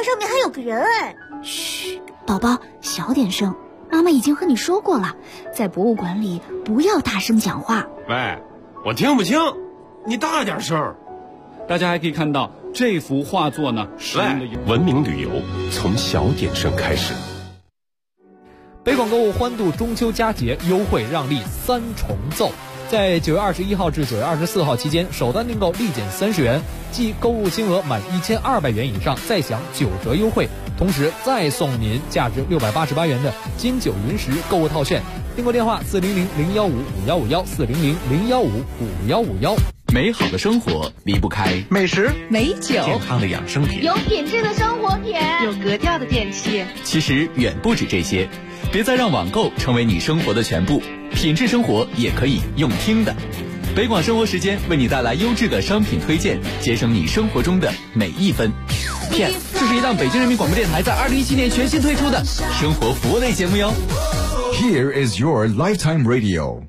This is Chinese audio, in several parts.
那上面还有个人哎。 嘘，宝宝，小点声。妈妈已经和你说过了，在博物馆里不要大声讲话。 喂，我听不清，你大点声。 大家还可以看到这幅画作呢， 文明旅游从小点声开始。 北广购物欢度中秋佳节，优惠让利3重奏。在9月21号至9月24号期间，首单订购立减30元，即购物金额满1200元以上再享9折优惠，同时再送您价值688元的金九银十购物套券。订购电话400-015-5151，400-015-5151。 美好的生活离不开美食、 美酒、 健康的养生品， 有品质的生活品， 有格调的电器。 其实远不止这些，别再让网购成为你生活的全部，品质生活也可以用听的。北广生活时间为你带来优质的商品推荐，节省你生活中的每一分。PS， 这是一档北京人民广播电台在2017年全新推出的生活服务类节目哟。 Here is your lifetime radio。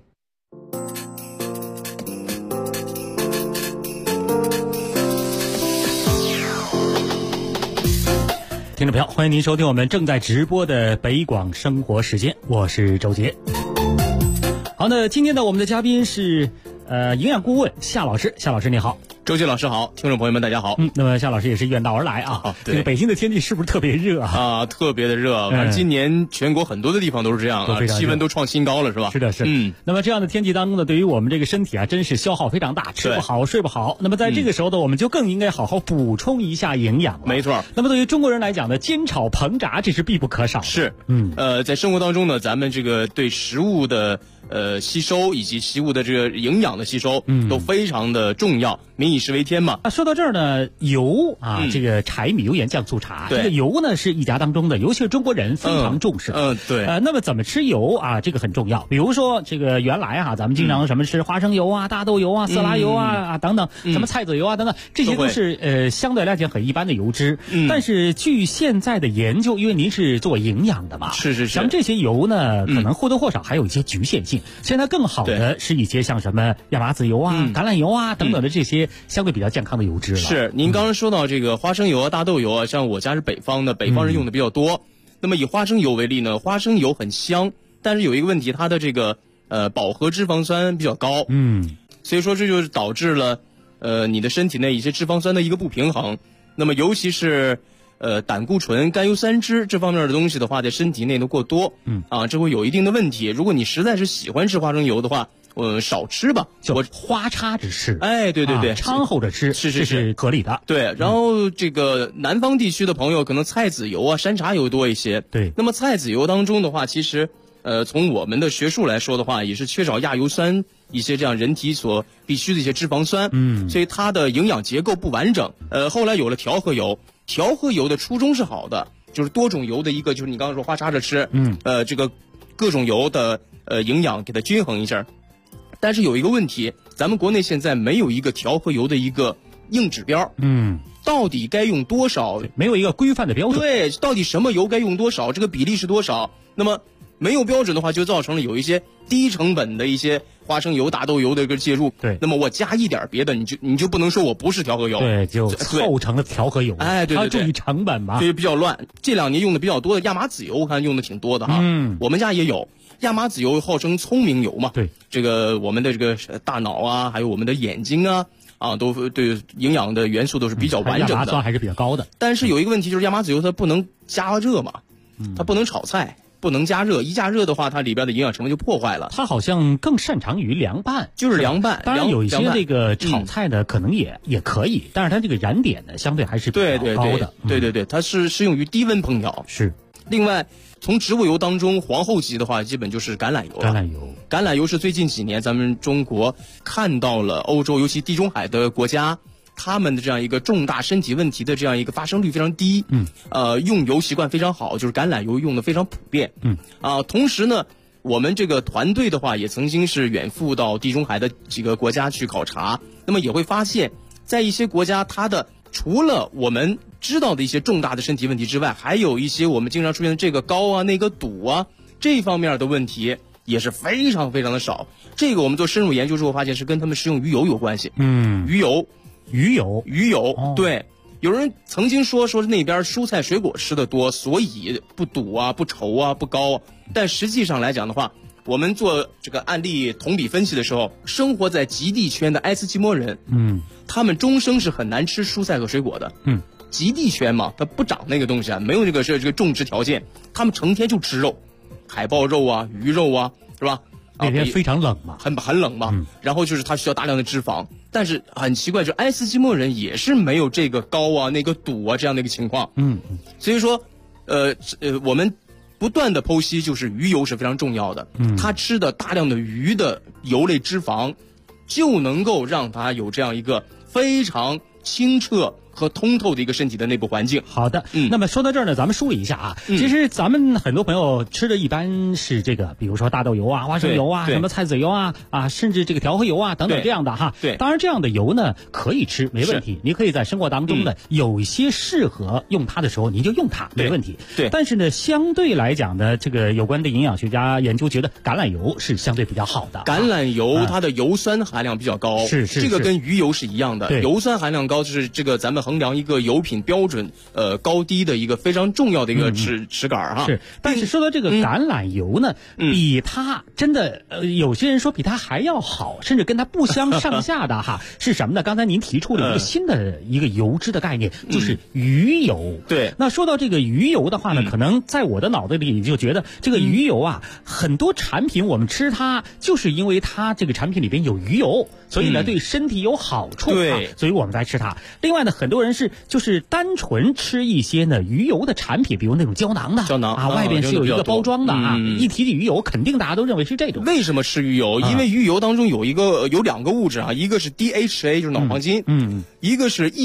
听众朋友，欢迎您收听我们正在直播的北广生活时间，我是周杰。好，那今天呢，我们的嘉宾是营养顾问夏老师。夏老师你好。 周杰老师好，听众朋友们大家好。 那么夏老师也是远道而来啊。 对， 这个北京的天气是不是特别热啊？特别的热，反正今年全国很多的地方都是这样啊，气温都创新高了，是吧？ 是的，是。那么这样的天气当中呢，对于我们这个身体啊，真是消耗非常大，吃不好，睡不好。那么在这个时候呢，我们就更应该好好补充一下营养了。 没错。 那么对于中国人来讲呢，煎炒烹炸这是必不可少的。 是。在生活当中呢，咱们这个对食物的吸收以及食物的这个营养的吸收，都非常的重要。民以食为天嘛。 说到这儿呢，油啊，这个柴米油盐酱醋茶，这个油呢是一家当中的，尤其是中国人非常重视的。 对。 那么怎么吃油啊？这个很重要。比如说这个原来啊，咱们经常什么吃花生油啊、大豆油啊、色拉油啊等等，什么菜籽油啊等等，这些都是相对来讲很一般的油脂。但是据现在的研究，因为您是做营养的嘛， 是。 像这些油呢，可能或多或少还有一些局限性。现在更好的是一些像什么亚麻籽油啊、橄榄油啊等等的这些相对比较健康的油脂了。 是，您刚刚说到这个花生油啊、大豆油啊，像我家是北方的，北方人用的比较多。那么以花生油为例呢，花生油很香，但是有一个问题，它的这个饱和脂肪酸比较高。所以说这就是导致了你的身体内一些脂肪酸的一个不平衡。那么尤其是胆固醇、甘油三酯这方面的东西的话，在身体内的过多，这会有一定的问题。如果你实在是喜欢吃花生油的话，少吃吧， 我花插着吃。 对， 掺和着吃，这是合理的。 对，然后这个南方地区的朋友可能菜籽油啊、山茶油多一些。 对， 那么菜籽油当中的话，其实从我们的学术来说的话，也是缺少亚油酸一些这样人体所必须的一些脂肪酸。所以它的营养结构不完整。后来有了调和油，调和油的初衷是好的，就是多种油的一个，就是你刚刚说花插着吃。这个各种油的营养给它均衡一下。但是有一个问题，咱们国内现在没有一个调和油的一个硬指标。到底该用多少？ 没有一个规范的标准。 对，到底什么油该用多少？这个比例是多少？那么没有标准的话，就造成了有一些低成本的一些花生油、大豆油的一个介入。 对， 那么我加一点别的，你就不能说我不是调和油。 对，就凑成了调和油。 对， 它注意成本嘛， 所以比较乱。这2年用的比较多的亚麻籽油，我看用的挺多的哈。我们家也有。亚麻籽油号称聪明油嘛， 对， 这个我们的这个大脑啊，还有我们的眼睛啊，都对营养的元素都是比较完整的， 亚麻酸还是比较高的。 但是有一个问题，就是亚麻籽油它不能加热嘛，它不能炒菜，不能加热，一加热的话，它里边的营养成分就破坏了。 它好像更擅长于凉拌， 就是凉拌。 当然有一些这个炒菜呢，可能也可以，但是它这个燃点呢，相对还是比较高的。 对，它是适用于低温烹调。 是。 另外，从植物油当中，皇后级的话，基本就是橄榄油。橄榄油是最近几年咱们中国看到了欧洲，尤其地中海的国家，他们的这样一个重大身体问题的这样一个发生率非常低。用油习惯非常好，就是橄榄油用的非常普遍。同时呢，我们这个团队的话，也曾经是远赴到地中海的几个国家去考察，那么也会发现，在一些国家，它的除了我们知道的一些重大的身体问题之外，还有一些我们经常出现的这个高啊、那个堵啊这方面的问题也是非常非常的少。这个我们做深入研究之后发现是跟他们食用鱼油有关系。鱼油，对， 有人曾经说那边蔬菜水果吃的多，所以不堵啊、不稠啊、不高。但实际上来讲的话，我们做这个案例同比分析的时候，生活在极地圈的埃斯基摩人，他们终生是很难吃蔬菜和水果的。极地圈嘛，它不长那个东西啊，没有这个种植条件，他们成天就吃肉，海豹肉啊、鱼肉啊，是吧？ 那天非常冷嘛， 很冷嘛。然后就是它需要大量的脂肪，但是很奇怪，就埃斯基摩人也是没有这个高啊、那个堵啊这样的一个情况。所以说，我们不断的剖析，就是鱼油是非常重要的。他吃的大量的鱼的油类脂肪，就能够让他有这样一个非常清澈和通透的一个身体的内部环境。 好的，那么说到这儿呢，咱们梳理一下啊。其实咱们很多朋友吃的一般是这个，比如说大豆油啊、花生油啊、什么菜籽油啊，甚至这个调和油啊等等这样的哈。 对， 当然这样的油呢可以吃，没问题。你可以在生活当中呢，有一些适合用它的时候，您就用它，没问题。 对。 但是呢，相对来讲呢，这个有关的营养学家研究觉得橄榄油是相对比较好的。 橄榄油它的油酸含量比较高， 是这个跟鱼油是一样的。油酸含量高就是这个咱们衡量一个油品标准高低的一个非常重要的一个尺杆哈。 是，但是说到这个橄榄油呢，比它真的有些人说比它还要好，甚至跟它不相上下的哈，是什么呢？刚才您提出了一个新的一个油脂的概念，就是鱼油。 对， 那说到这个鱼油的话呢，可能在我的脑子里就觉得这个鱼油啊，很多产品我们吃它就是因为它这个产品里边有鱼油，所以呢对身体有好处， 对， 所以我们才吃它。另外呢，很多人就是单纯吃一些呢鱼油的产品，比如那种胶囊的啊，外边是有一个包装的啊。一提起鱼油，肯定大家都认为是这种。 为什么吃鱼油？因为鱼油当中有两个物质啊，一个是 DHA 就是脑黄金，一个是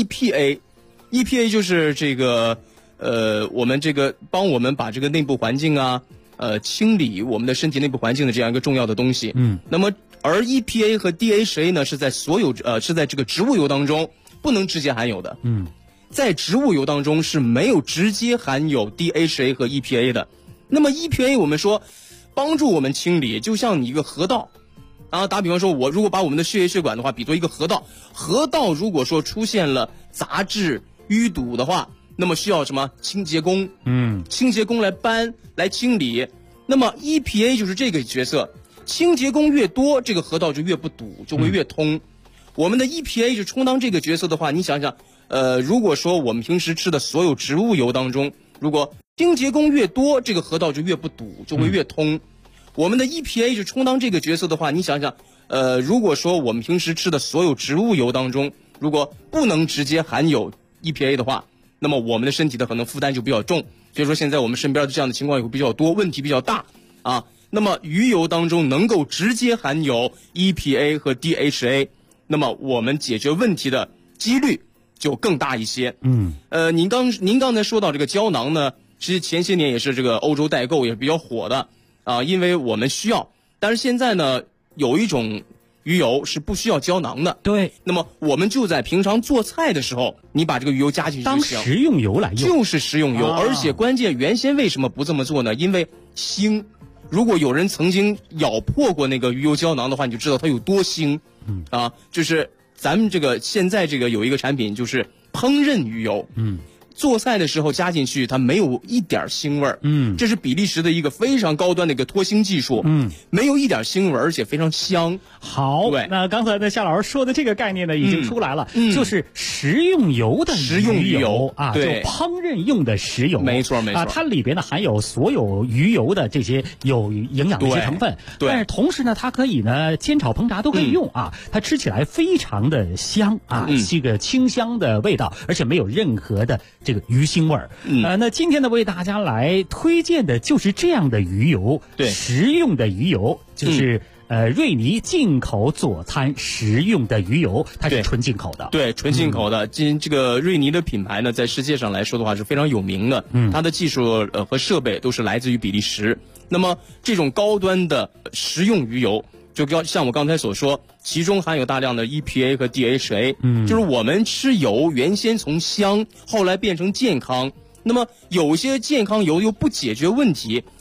EPA 就是这个我们这个帮我们把这个内部环境啊清理我们的身体内部环境的这样一个重要的东西。那么而 EPA 和 DHA 呢是在是在这个植物油当中不能直接含有的。在植物油当中是没有直接含有 DHA 和 EPA 的。那么 EPA 我们说帮助我们清理，就像你一个河道啊，打比方说我如果把我们的血液血管的话比作一个河道，河道如果说出现了杂质淤堵的话，那么需要什么清洁工？清洁工来搬来清理。那么 EPA 就是这个角色，清洁工越多，这个河道就越不堵，就会越通。我们的 EPA 就充当这个角色的话，你想想如果说我们平时吃的所有植物油当中，如果清洁工越多，这个河道就越不堵，就会越通。我们的 EPA 就充当这个角色的话，你想想如果说我们平时吃的所有植物油当中，如果不能直接含有 EPA 的话，那么我们的身体的可能负担就比较重。所以说现在我们身边的这样的情况也会比较多，问题比较大啊。那么鱼油当中能够直接含有 EPA 和 DHA， 那么我们解决问题的几率就更大一些。您刚才说到这个胶囊呢，其实前些年也是这个欧洲代购也是比较火的啊，因为我们需要。但是现在呢，有一种鱼油是不需要胶囊的。 对， 那么我们就在平常做菜的时候，你把这个鱼油加进去就行， 当食用油来用， 就是食用油。而且关键原先为什么不这么做呢？因为腥。如果有人曾经咬破过那个鱼油胶囊的话，你就知道它有多腥。就是咱们这个现在这个有一个产品就是烹饪鱼油。做菜的时候加进去，它没有一点腥味儿。这是比利时的一个非常高端的一个脱腥技术。没有一点腥味儿，而且非常香。 好，那刚才呢夏老师说的这个概念呢已经出来了，就是食用油的鱼油啊，就烹饪用的食油。 没错啊， 它里边呢含有所有鱼油的这些有营养的一些成分。 对， 但是同时呢，它可以呢煎炒烹炸都可以用啊，它吃起来非常的香啊，是个清香的味道，而且没有任何的这个鱼腥味儿。那今天呢为大家来推荐的就是这样的鱼油， 对， 食用的鱼油就是瑞尼进口佐餐食用的鱼油，它是纯进口的。 对，纯进口的。这个瑞尼的品牌呢，在世界上来说的话是非常有名的。它的技术和设备都是来自于比利时。那么这种高端的食用鱼油，就像我刚才所说，其中含有大量的 EPA 和 DHA。就是我们吃油原先从香，后来变成健康。那么有些健康油又不解决问题，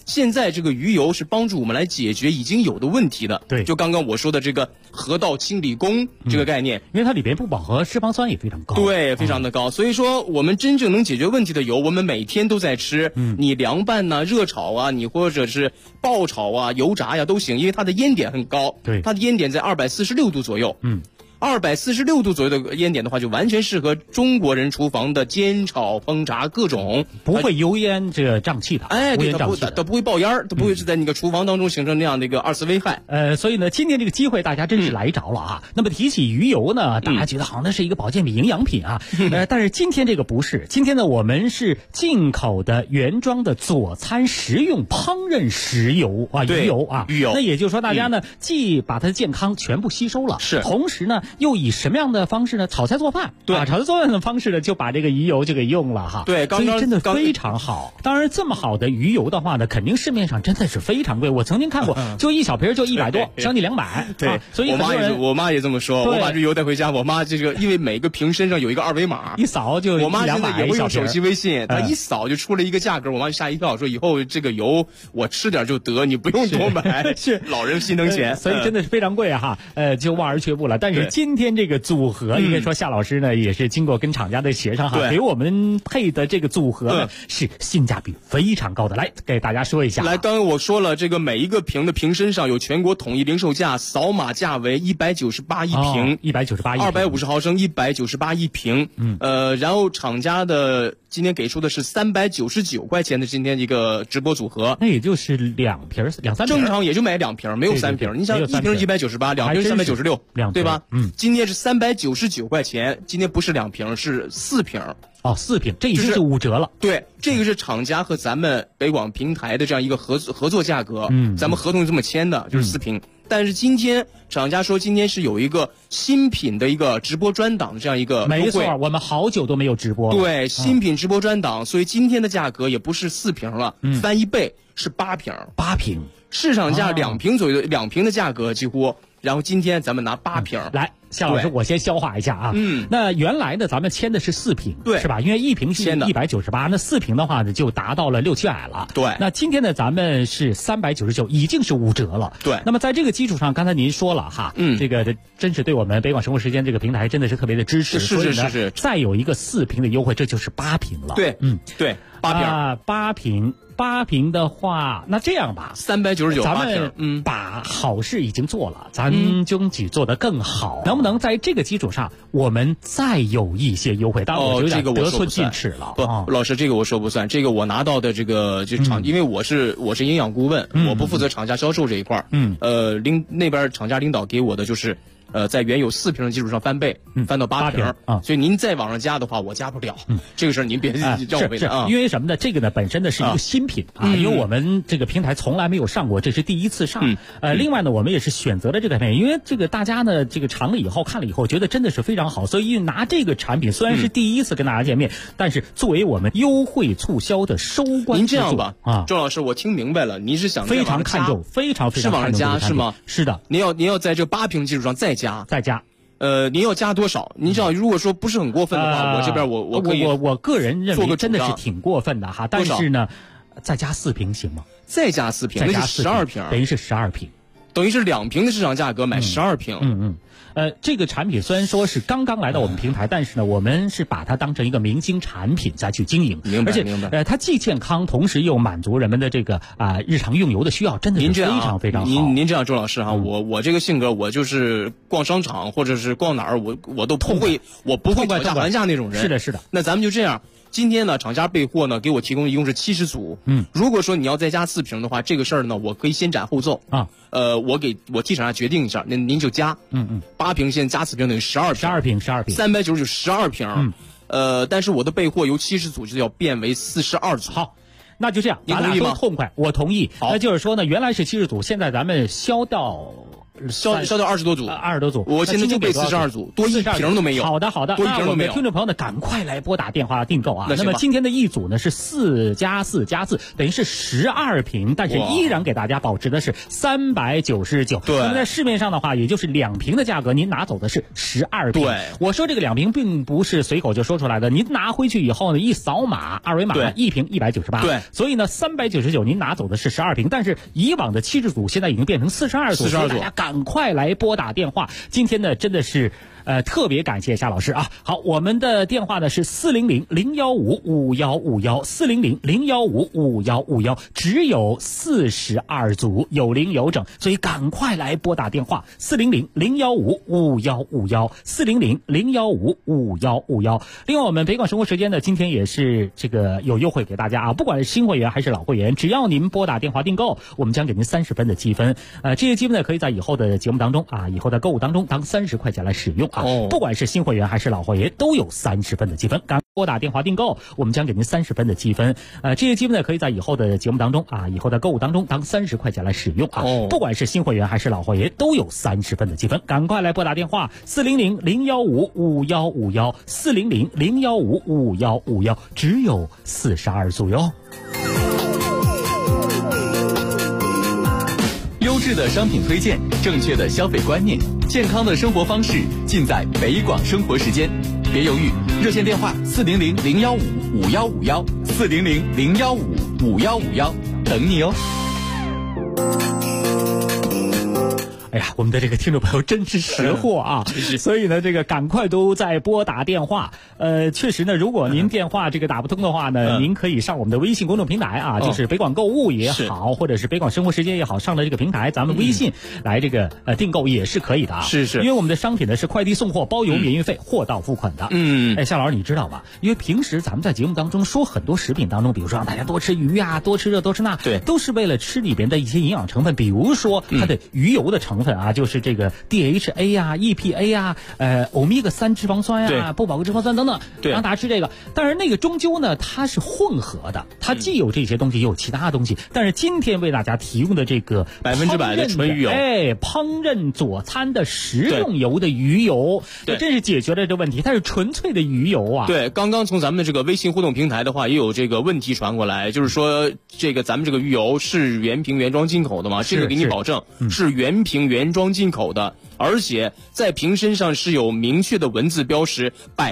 现在这个鱼油是帮助我们来解决已经有的问题的。 对， 就刚刚我说的这个河道清理工这个概念， 因为它里边不饱和脂肪酸也非常高。 对，非常的高。所以说，我们真正能解决问题的油，我们每天都在吃。你凉拌呐、热炒啊，你或者是爆炒啊、油炸呀都行，因为它的烟点很高。 对， 它的烟点在246度左右。246度左右的烟点的话，就完全适合中国人厨房的煎炒烹炸各种， 不会油烟这个瘴气的。 对，它不会爆烟儿，它不会是在那个厨房当中形成那样的一个二次危害。 所以呢，今天这个机会大家真是来着了啊。那么提起鱼油呢，大家觉得好像那是一个保健品、营养品啊。但是今天这个不是，今天呢我们是进口的原装的佐餐食用烹饪食油啊，鱼油啊。鱼油。那也就是说，大家呢既把它的健康全部吸收了， 是， 同时呢。又以什么样的方式呢？炒菜做饭， 对， 炒菜做饭的方式呢，就把这个鱼油就给用了哈。 对， 所以真的非常好。当然，这么好的鱼油的话呢，肯定市面上真的是非常贵。我曾经看过，就一小瓶就100多，将近200。 对， 所以我妈也这么说。我把这油带回家，我妈这个因为每个瓶身上有一个2维码， 一扫就我妈现在也会用手机微信，她一扫就出了一个价格，我妈就吓一跳，说以后这个油我吃点就得，你不用多买。 是老人心疼钱， 所以真的是非常贵哈。就望而却步了。但是今天这个组合，应该说夏老师呢也是经过跟厂家的协商哈，给我们配的这个组合呢是性价比非常高的。来给大家说一下。 来，刚刚我说了，这个每一个瓶的瓶身上有全国统一零售价，扫码价为198一瓶 ，198 250毫升198一瓶。然后厂家的今天给出的是399块钱的今天一个直播组合， 那也就是2瓶2-3瓶， 正常也就买2瓶，没有3瓶。你想一瓶198，2瓶396，对吧？今天是399块钱，今天不是2瓶，是4瓶。 4瓶，这已经是5折了。 对，这个是厂家和咱们北广平台的这样一个合作价格。咱们合同是这么签的，就是4瓶。但是今天厂家说今天是有一个新品的一个直播专档的这样一个优惠。 没错，我们好久都没有直播了。 对，新品直播专档，所以今天的价格也不是4瓶了，翻1倍是8瓶。 8瓶， 市场价2瓶左右，2瓶的价格几乎。然后今天咱们拿8瓶来，夏老师，我先消化一下啊。那原来呢，咱们签的是4瓶， 对， 是吧？因为1瓶是198，那4瓶的话呢，就达到了600-700了。 对。 那今天呢，咱们是399，已经是5折了。 对。 那么在这个基础上，刚才您说了哈，这个真是对我们北广生活时间这个平台真的是特别的支持。 是。 再有一个4瓶的优惠，这就是8瓶了。 对，对，8瓶。 8瓶的话，那这样吧 ，399， 咱们把好事已经做了，咱争取做得更好，能不能在这个基础上，我们再有一些优惠？当然，我有点得寸进尺了。 不，老师，这个我说不算，这个我拿到的这个就厂，因为我是营养顾问，我不负责厂家销售这一块那边厂家领导给我的就是。在原有4瓶的基础上翻倍，翻到8瓶啊， 所以您再往上加的话，我加不了。这个事儿您别让我为难啊。 因为什么呢？这个呢本身呢是一个新品啊，因为我们这个平台从来没有上过，这是第一次上。另外呢，我们也是选择了这个产品，因为这个大家呢这个尝了以后看了以后，觉得真的是非常好，所以拿这个产品虽然是第一次跟大家见面，但是作为我们优惠促销的收官。 您这样吧，周老师，我听明白了，您是想非常看重，非常看重是往上加是吗？ 是的， 您要在这8瓶基础上再加。您要加多少？您知道，如果说不是很过分的话，我这边我可以。 我个人认为真的是挺过分的哈，但是呢，再加4瓶行吗？ 再加4瓶，那是12瓶， 等于是12瓶， 等于是2瓶的市场价格买12瓶。 这个产品虽然说是刚刚来到我们平台，但是呢，我们是把它当成一个明星产品再去经营， 明白？ 它既健康，同时又满足人们的这个日常用油的需要，真的是非常非常好。 您这样，周老师哈，我这个性格，我就是逛商场或者是逛哪儿，我都不会，我不会讨价还价那种人。 是的。 那咱们就这样。今天呢，厂家备货呢，给我提供一共是70组。如果说你要再加4瓶的话，这个事儿呢，我可以先斩后奏啊。我替厂家决定一下，那您就加。8瓶现在加4瓶等于12瓶，399 12瓶。但是我的备货由70组就要变为42组。 好，那就这样， 您同意吗？ 痛快，我同意。那就是说呢，原来是70组，现在咱们销到销掉20多组 ，20多组。 我现在就备42组，多一瓶都没有。 好的， 多一瓶都没有。 听众朋友呢，赶快来拨打电话订购啊！那么今天的一组呢是4+4+4，等于是12瓶，但是依然给大家保持的是399。 对。 那么在市面上的话，也就是2瓶的价格，您拿走的是12瓶。 对。 我说这个2瓶并不是随口就说出来的，您拿回去以后呢，一扫码二维码，1瓶198。 对。 所以呢，399您拿走的是12瓶，但是以往的70组现在已经变成42组，所以大家赶快来拨打电话。今天呢，真的是特别感谢夏老师啊！好，我们的电话呢是400-015-5151，400-015-5151，只有42组，有零有整，所以赶快来拨打电话400-015-5151，400-015-5151。另外，我们北广生活时间呢，今天也是这个有优惠给大家啊，不管是新会员还是老会员，只要您拨打电话订购，我们将给您30分的积分。这些积分呢，可以在以后的节目当中啊，以后的购物当中当30块钱来使用。不管是新会员还是老会员，都有30分的积分。赶拨打电话订购，我们将给您30分的积分。这些积分呢，可以在以后的节目当中啊，以后的购物当中当30块钱来使用啊。不管是新会员还是老会员，都有30分的积分。赶快来拨打电话400-015-5151，400-015-5151，只有42组哟。 优质的商品推荐，正确的消费观念，健康的生活方式，尽在北广生活时间。别犹豫，热线电话400-015-5151，400-015-5151，等你哦。 哎呀，我们的这个听众朋友真是识货啊！所以呢，这个赶快都在拨打电话。确实呢，如果您电话这个打不通的话呢，您可以上我们的微信公众平台啊，就是北广购物也好，或者是北广生活时间也好，上了这个平台，咱们微信来这个订购也是可以的啊。 是， 因为我们的商品呢是快递送货包邮免运费，货到付款的。夏老师你知道吧？因为平时咱们在节目当中说很多食品当中，比如说让大家多吃鱼啊，多吃这多吃那， 对， 都是为了吃里边的一些营养成分，比如说它的鱼油的成分啊，就是这个 DHA 啊、EPA 啊、欧米伽3脂肪酸啊、不饱和脂肪酸等等，让大家吃这个。但是那个终究呢，它是混合的，它既有这些东西，也有其他东西。但是今天为大家提供的这个 100%的纯鱼油， 烹饪佐餐的食用油的鱼油，真是解决了这问题。它是纯粹的鱼油啊。 对，刚刚从咱们这个微信互动平台的话，也有这个问题传过来，就是说这个咱们这个鱼油是原瓶原装进口的吗？这个给你保证是原瓶原装进口的，而且在瓶身上是有明确的文字标识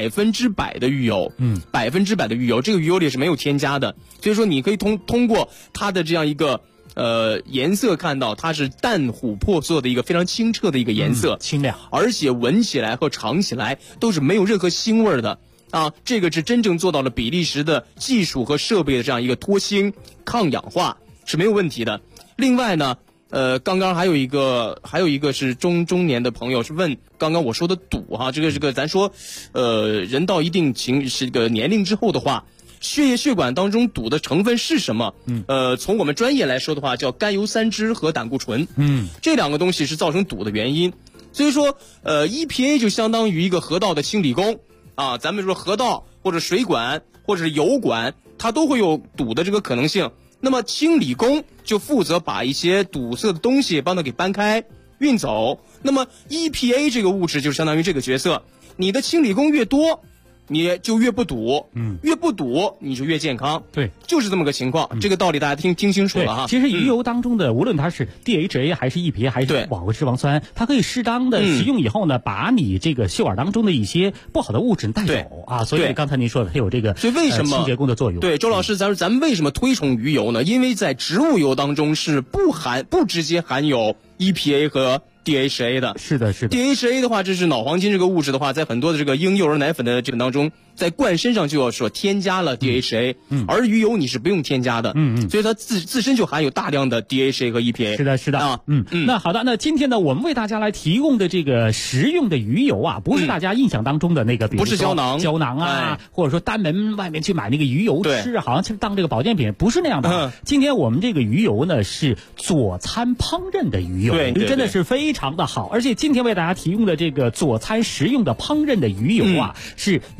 ，100%的鱼油，100%的鱼油，这个鱼油里是没有添加的，所以说你可以通过它的这样一个颜色看到它是淡琥珀色的一个非常清澈的一个颜色， 清亮， 而且闻起来和尝起来都是没有任何腥味的啊，这个是真正做到了比利时的技术和设备的这样一个脱氢抗氧化是没有问题的。另外呢，刚刚还有一个是中年的朋友是问刚刚我说的赌哈，这个咱说，人到一定这个年龄之后的话，血液血管当中赌的成分是什么？从我们专业来说的话，叫甘油三酯和胆固醇。这两个东西是造成赌的原因。所以说，EPA 就相当于一个河道的清理工啊，咱们说河道或者水管或者是油管，它都会有堵的这个可能性。那么清理工就负责把一些堵塞的东西帮它给搬开运走，那么 EPA 这个物质就相当于这个角色，你的清理工越多你就越不堵，越不堵你就越健康， 对， 就是这么个情况。这个道理大家听清楚了哈。 其实鱼油当中的，无论它是 DHA 还是 EPA 还是饱和脂肪酸，它可以适当的食用以后呢，把你这个血管当中的一些不好的物质带走啊。所以刚才您说的它有这个， 所以为什么清洁工的作用？ 对，周老师，咱们为什么推崇鱼油呢？因为在植物油当中是不直接含有 EPA 和DHA 的。 是的 DHA 的话，这是脑黄金这个物质的话，在很多的这个婴幼儿奶粉的这个当中，在灌身上就要说添加了 DHA，而鱼油你是不用添加的，所以它自身就含有大量的 DHA 和 EPA。 是的啊，那好的，那今天呢，我们为大家来提供的这个食用的鱼油啊，不是大家印象当中的那个，比如说不是胶囊啊，或者说单门外面去买那个鱼油吃，好像当这个保健品，不是那样的。今天我们这个鱼油呢是佐餐烹饪的鱼油， 对， 真的是非常的好，而且今天为大家提供的这个佐餐食用的烹饪的鱼油啊，是原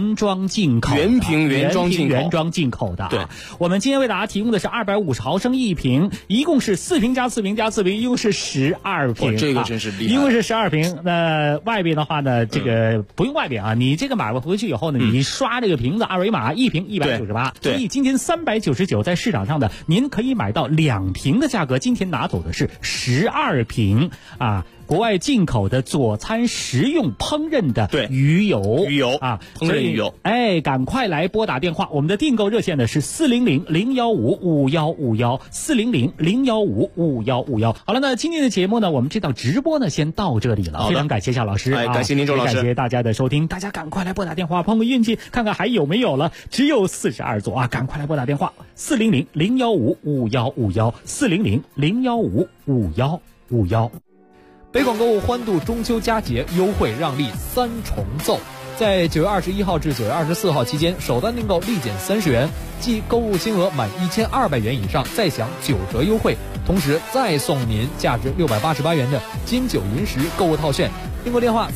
原装进口的， 原装进口的。 对， 我们今天为大家提供的是250毫升1瓶，一共是4瓶加4瓶加4瓶，一共是12瓶。 这个真是厉害， 一共是12瓶。那外边的话呢，这个不用外边啊，你这个买回去以后呢，你刷这个瓶子二维码，一瓶198。所以今天399在市场上的，您可以买到2瓶的价格，今天拿走的是12瓶啊。国外进口的佐餐食用烹饪的鱼油啊， 烹饪鱼油， 赶快来拨打电话，我们的订购热线呢是400-015-5151，400-015-5151。好了，那今天的节目呢，我们这档直播呢先到这里了，非常感谢夏老师， 感谢您周老师， 感谢大家的收听，大家赶快来拨打电话碰个运气，看看还有没有了，只有42座啊，赶快来拨打电话400-015-5151，400-015-5151。 北广购物欢度中秋佳节优惠让利3重奏，在9月21号至9月24号期间，首单订购立减30元，即购物金额满1200元以上再享9折优惠，同时再送您价值688元的金九银十购物套券。订购电话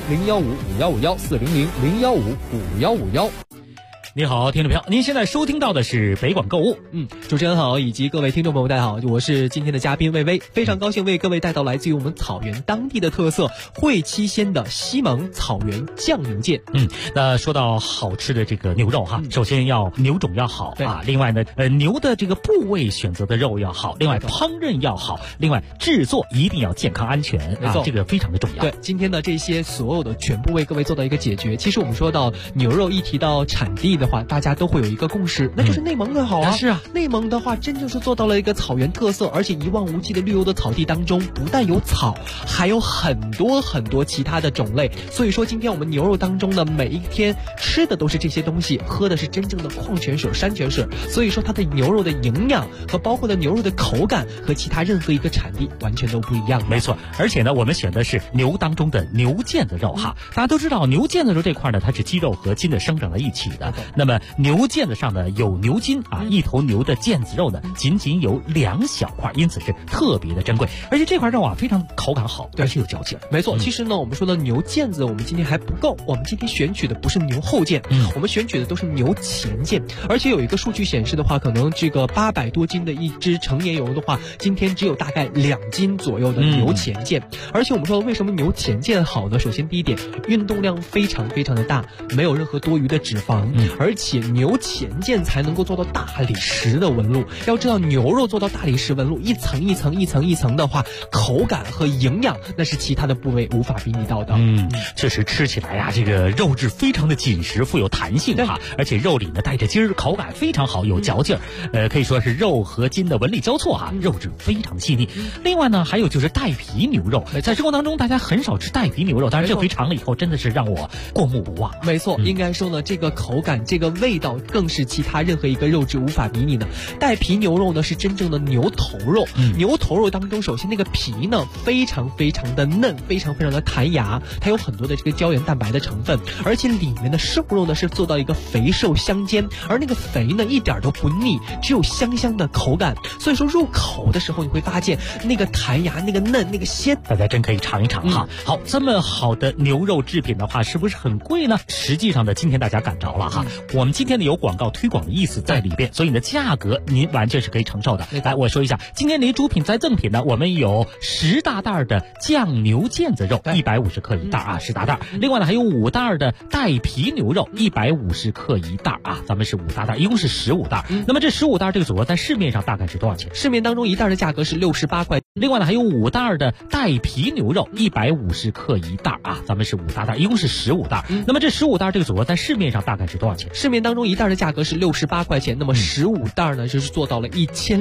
400-015-5151，400-015-5151。 你好，听众朋友，您现在收听到的是北广购物。 主持人好，以及各位听众朋友大家好，我是今天的嘉宾魏巍，非常高兴为各位带到来自于我们草原当地的特色会七鲜的西蒙草原酱牛腱。 那说到好吃的这个牛肉哈，首先要牛种要好啊，另外呢，牛的这个部位选择的肉要好，另外烹饪要好，另外制作一定要健康安全， 没错， 这个非常的重要。 对，今天的这些所有的全部为各位做到一个解决。其实我们说到牛肉一提到产地的话，大家都会有一个共识，那就是内蒙的好啊。 是啊， 内蒙的话真就是做到了一个草原特色，而且一望无际的绿油的草地当中，不但有草，还有很多很多其他的种类。所以说今天我们牛肉当中呢，每一天吃的都是这些东西，喝的是真正的矿泉水、山泉水。所以说它的牛肉的营养和包括的牛肉的口感和其他任何一个产地完全都不一样。 没错，而且呢，我们选的是牛当中的牛腱子肉哈。大家都知道牛腱子肉这块呢，它是肌肉和筋的生长在一起的。那么牛腱子上呢有牛筋啊，一头牛的腱子肉呢仅仅有2小块，因此是特别的珍贵。而且这块肉啊非常口感好，而且有嚼劲。 没错，其实呢我们说的牛腱子，我们今天还不够，我们今天选取的不是牛后腱，我们选取的都是牛前腱。而且有一个数据显示的话，可能这个800多斤的一只成年牛的话，今天只有大概2斤左右的牛前腱。而且我们说为什么牛前腱好呢？首先第一点，运动量非常非常的大，没有任何多余的脂肪，而且牛前腱才能够做到大理石的纹路。要知道牛肉做到大理石纹路，一层一层一层一层的话，口感和营养那是其他的部位无法比拟到的。 确实吃起来呀，这个肉质非常的紧实，富有弹性哈，而且肉里呢带着筋儿，口感非常好，有嚼劲儿。可以说是肉和筋的纹理交错哈，肉质非常细腻。另外呢，还有就是带皮牛肉，在生活当中大家很少吃带皮牛肉，但是这回尝了以后真的是让我过目不忘。 没错，应该说呢，这个口感、这个味道更是其他任何一个肉质无法比拟的。带皮牛肉呢是真正的牛头肉，牛头肉当中，首先那个皮呢非常非常的嫩，非常非常的弹牙，它有很多的这个胶原蛋白的成分，而且里面的瘦肉呢是做到一个肥瘦相间，而那个肥呢一点都不腻，只有香香的口感。所以说入口的时候你会发现那个弹牙、那个嫩、那个鲜， 大家真可以尝一尝哈。好，这么好的牛肉制品的话，是不是很贵呢？实际上呢，今天大家赶着了哈。我们今天呢有广告推广的意思在里边，所以呢价格您完全是可以承受的。来，我说一下，今天离主品再赠品呢，我们有10大袋的酱牛腱子肉，150克一袋啊，10大袋。另外呢还有5袋的带皮牛肉，150克一袋啊，咱们是5大袋，一共是15袋。那么这15袋这个组合在市面上大概是多少钱？ 市面当中一袋的价格是68块。 另外呢还有5袋的带皮牛肉，150克一袋啊，咱们是5大袋，一共是15袋。那么这15袋这个组合在市面上大概是多少钱？ 市面当中一袋的价格是68块钱，那么15袋呢就是做到了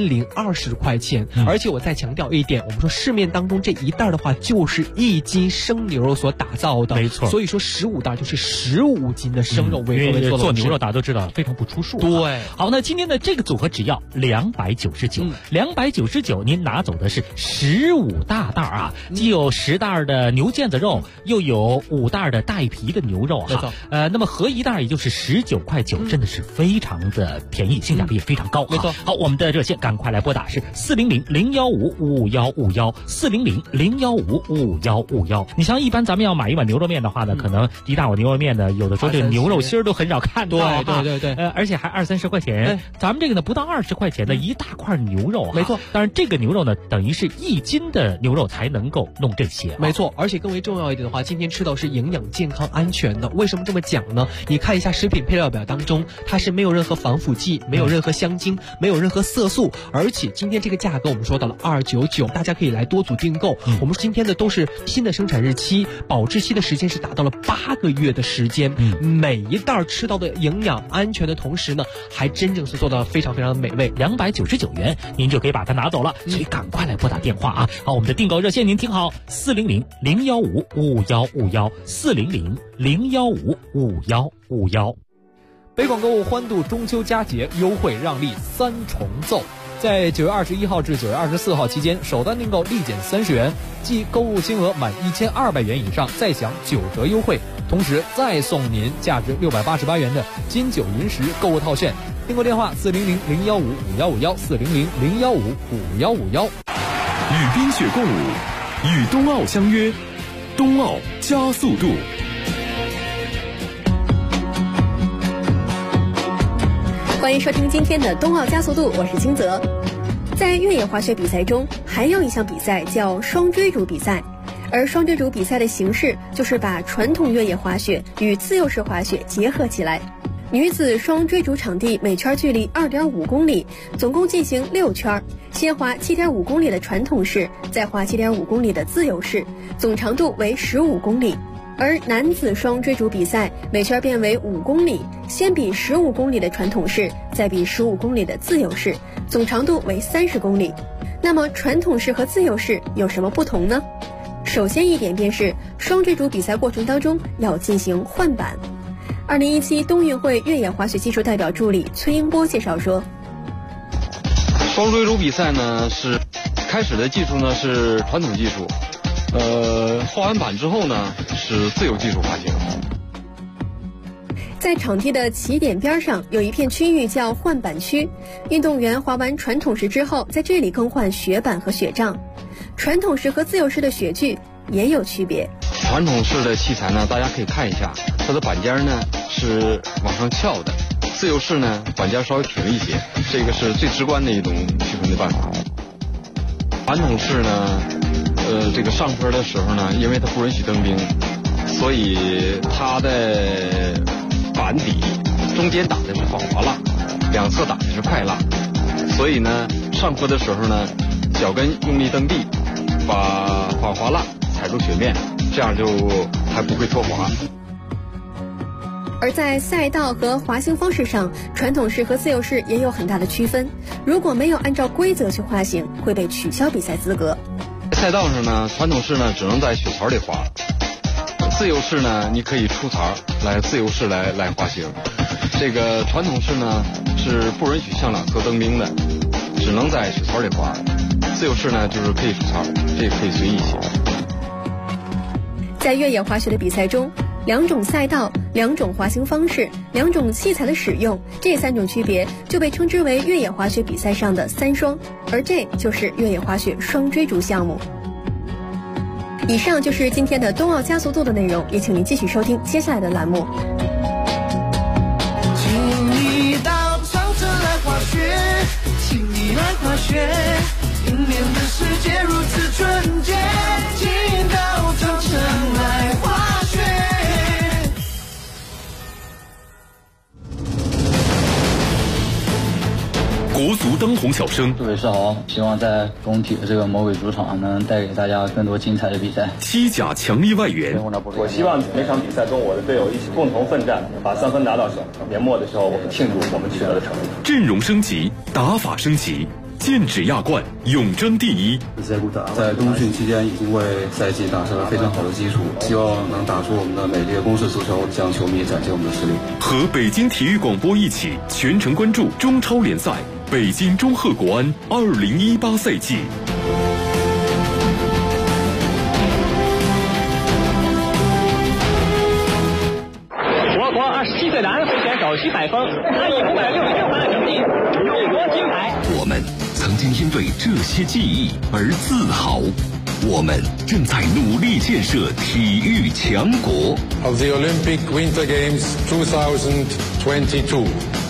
1020块钱。而且我再强调一点，我们说市面当中这一袋的话就是1斤生牛肉所打造的， 没错。 所以说15袋就是15斤的生肉为各位做牛肉大家都知道非常不出数。 对， 好，那今天的这个组合只要299，299您拿走的是15大袋啊，既有10袋的牛腱子肉，又有5袋的带皮的牛肉哈。那么合一袋也就是19 29.9块，真的是非常的便宜，性价比也非常高。 没错。 好，我们的热线赶快来拨打是400-015-515-400-015-515。你像一般咱们要买一碗牛肉面的话呢，可能一大碗牛肉面呢，有的时候这个牛肉芯儿都很少看到。 对， 而且还20-30块钱。咱们这个呢不到20块钱的一大块牛肉。 没错。 当然这个牛肉呢，等于是1斤的牛肉才能够弄这些。 没错，而且更为重要一点的话，今天吃到是营养、健康、安全的。为什么这么讲呢？你看一下食品配料表当中，它是没有任何防腐剂，没有任何香精，没有任何色素，而且今天这个价格我们说到了299，大家可以来多组订购。我们今天的都是新的生产日期，保质期的时间是达到了8个月的时间。每一袋吃到的营养安全的同时呢，还真正是做到非常非常的美味 ，299元您就可以把它拿走了。所以赶快来拨打电话啊！好，我们的订购热线您听好，400-015-5151，400-015-5151。 北广购物欢度中秋佳节优惠让利3重奏，在9月21号至9月24号期间，首单订购立减30元，即购物金额满1200元以上再享9折优惠，同时再送您价值688元的金九银十购物套券。订购电话400-015-5151，400-015-5151。 与冰雪共舞，与冬奥相约，冬奥加速度。 欢迎收听今天的冬奥加速度，我是清泽。在越野滑雪比赛中，还有一项比赛叫双追逐比赛，而双追逐比赛的形式就是把传统越野滑雪与自由式滑雪结合起来。女子双追逐场地每圈距离2.5公里，总共进行6圈，先滑7.5公里的传统式，再滑7.5公里的自由式，总长度为15公里。而男子双追逐比赛每圈变为5公里，先比15公里的传统式，再比15公里的自由式，总长度为30公里。那么传统式和自由式有什么不同呢？首先一点便是双追逐比赛过程当中要进行换板。2017冬运会越野滑雪技术代表助理崔英波介绍说， 双追逐比赛呢是开始的技术呢是传统技术，换完板之后呢是自由技术滑行。 在场地的起点边上有一片区域叫换板区，运动员滑完传统式之后，在这里更换雪板和雪杖。传统式和自由式的雪具也有区别。 传统式的器材呢，大家可以看一下，它的板尖呢是往上翘的，自由式呢板尖稍微平一些，这个是最直观的一种区分的办法。传统式呢，这个上坡的时候呢，因为它不允许蹬冰，所以它的板底中间打的是防滑蜡，两侧打的是快蜡，所以呢上坡的时候呢，脚跟用力蹬地，把防滑蜡踩入雪面，这样就还不会脱滑。 而在赛道和滑行方式上，传统式和自由式也有很大的区分。如果没有按照规则去滑行，会被取消比赛资格。 赛道上呢，传统式呢只能在雪槽里滑，自由式呢你可以出槽来自由式来滑行。这个传统式呢是不允许向两侧蹬冰的，只能在雪槽里滑。自由式呢就是可以出槽，这个可以随意一些。 在越野滑雪的比赛中，两种赛道、两种滑行方式、两种器材的使用，这3种区别就被称之为越野滑雪比赛上的3双，而这就是越野滑雪双追逐项目。以上就是今天的冬奥加速度的内容，也请您继续收听接下来的栏目。 请你到长城来滑雪，请你来滑雪，迎面的世界如此纯洁，请到长城来滑雪。 国足当红小生， 各位是好，希望在工体的这个魔鬼主场能带给大家更多精彩的比赛。 西甲强力外援， 我希望每场比赛跟我的队友一起共同奋战，把3分拿到手。年末的时候，我们庆祝我们取得的成绩。 阵容升级，打法升级，剑指亚冠，永争第一。 在冬训期间已经为赛季打下了非常好的基础，希望能打出我们的美丽的攻势足球，向球迷展现我们的实力。 和北京体育广播一起全程关注中超联赛北京中赫国安2018赛季。 我国27岁男飞选手跑700分，他以566分的成绩勇夺金牌。 我们曾经因为这些记忆而自豪，我们正在努力建设体育强国。 Of the Olympic Winter Games 2022.